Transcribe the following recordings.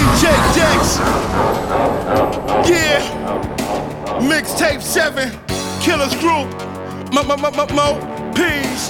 DJ Dex. Yeah. Mixtape 7. Killers Group. Mo Peace.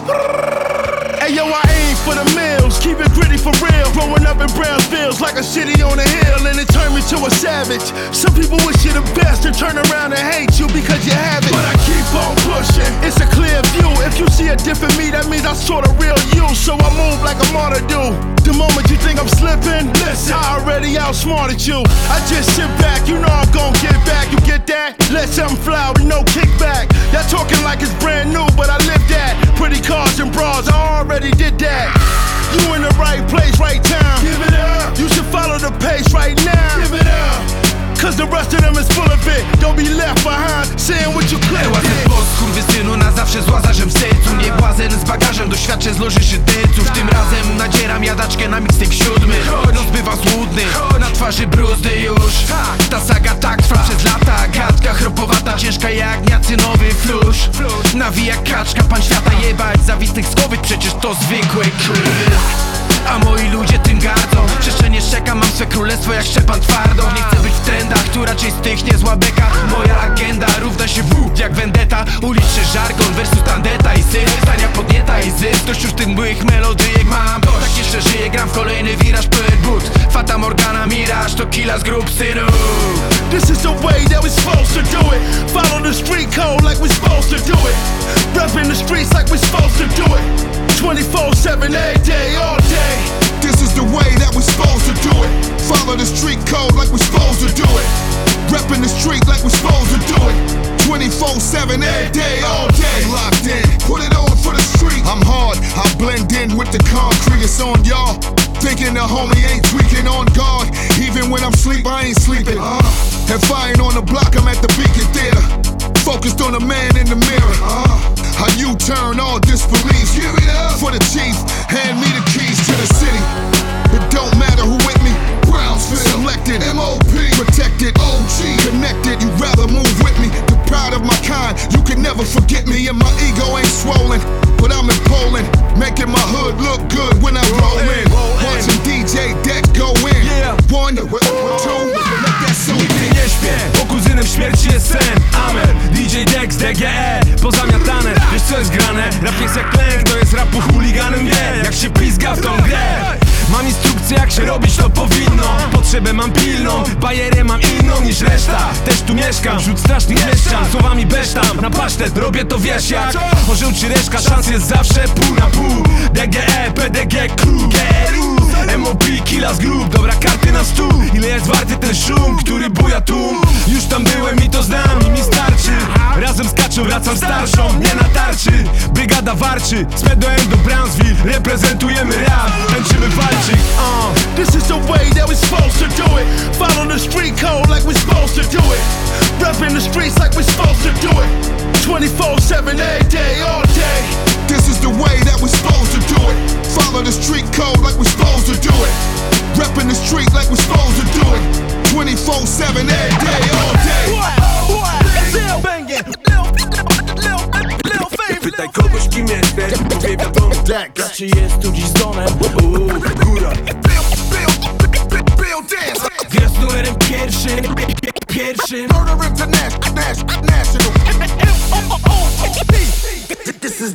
Hey yo, I aim for the mills, keep it gritty for real. Growing up in Brownsville like a city on a hill, and it turned me to a savage. Some people wish you the best and turn around and hate you because you have it. But I keep on pushing, it's a clear view. If you see a different me, that means I saw the real you. So I move like a martyr do. The moment you think I'm slipping, listen, I already outsmarted you. I just sit back, you know I'm gon' get back. You get that? Let something fly with no kickback. Y'all talking like it's brand new, but I lived that. Pretty cars and bras, I already did that. You in the right place, right time. Give it up. You should follow the pace right now. Give it up. Cause the rest of them is full of it. Don't be left behind, saying what you could. Łazen po skurwysynu, na zawsze z łazarzem sercu. Nie błazen z bagażem, doświadczę zloży szyderców. Tym razem nadzieram jadaczkę na mixtape 7. Noc bywa złudny, na twarzy bruzdy już. Ta saga tak trwa przez lata. Gadka chropowata, ciężka jak niacynowy flusz. Nawija kaczka, pan świata jebać. Zawistnych skowyt, przecież to zwykłe kurwy. A moi ludzie tym gardzą. Przestrzenie szczeka, mam swe królestwo jak Szczepan Twardo. Nie chcę być w trendach, tu raczej stychnie zła beka. Moja agenda równa się W jak vendetta. Uliczny żargon versus tandeta i syf. Stania podnieta i zysk, dość już tych młych melodyjek mam. Tak jeszcze żyję, gram w kolejny wiraż, pełen but. Fata Morgana, Miraż, to killa z grup synu. This is the way that we supposed to do it. Follow the street code like we supposed to do it. Reppin' the streets like we supposed to do it. 24/7, every day, all day. This is the way that we supposed to do it. Follow the street code like we supposed to do it. Reppin' the street like we supposed to do it. 24/7, every day, all day. Locked in, put it on for the street. I'm hard, I blend in with the concrete. It's on y'all. Thinking the homie ain't tweaking on guard. Even when I'm asleep, I ain't sleeping. If I ain't on the block, I'm at the Beacon Theater. Focused on the man in the mirror. How you turn all disbelief. Give it up for the chief. Hand me the keys to the city. It don't matter who with me. Brownsville, selected, MOP, protected, OG, connected. You rather move with me. The pride of my kind. You can never forget me, and my ego ain't swollen. But I'm in Poland, making my hood look good when I roll in. Watching DJ Dex go in. 1, 2, let that song Nigdy nie śpię, bo kuzynem śmierci jest sen. Amen, DJ Dex, DGE, pozamiatane. Wiesz co jest grane? Rap jest jak lęk, to jest rapu chuliganem wie. Jak się pizga w tą grę. Mam instrukcję jak się robić to powinno. Potrzebę mam pilną, bajerę mam inną niż reszta. Też tu mieszkam, wśród strasznych mieszczan. Słowami besztam, na pasztet, robię to wiesz jak. Orzeł czy reszka, szans jest zawsze pół na pół. DGE, PDG, Crew, GRU, MOP, killa z grup. Dobra, karty na stół, ile jest warty ten szum, który buja tłum. Już tam byłem i to znam i mi starczy. Razem skaczą, wracam starszą, nie na tarczy. Brygada warczy, z PDM do Brownsville. Reprezentujemy rap, tańczymy walczyk. This is the way that we supposed to do it. Follow the street code like we supposed to do it. Reppin' the streets like we supposed to do it. 24/7, every day, all day. This is the way that we supposed to do it. Follow the street code like we supposed to do it. Reppin' the street like we supposed to do it. 24/7, every day, all day. Pytaj kogoś kim jesteś, mówię wiadomo. Czy jest tu dziś z domem? Góra. Gra z numerem pierwszym. Murder International. This is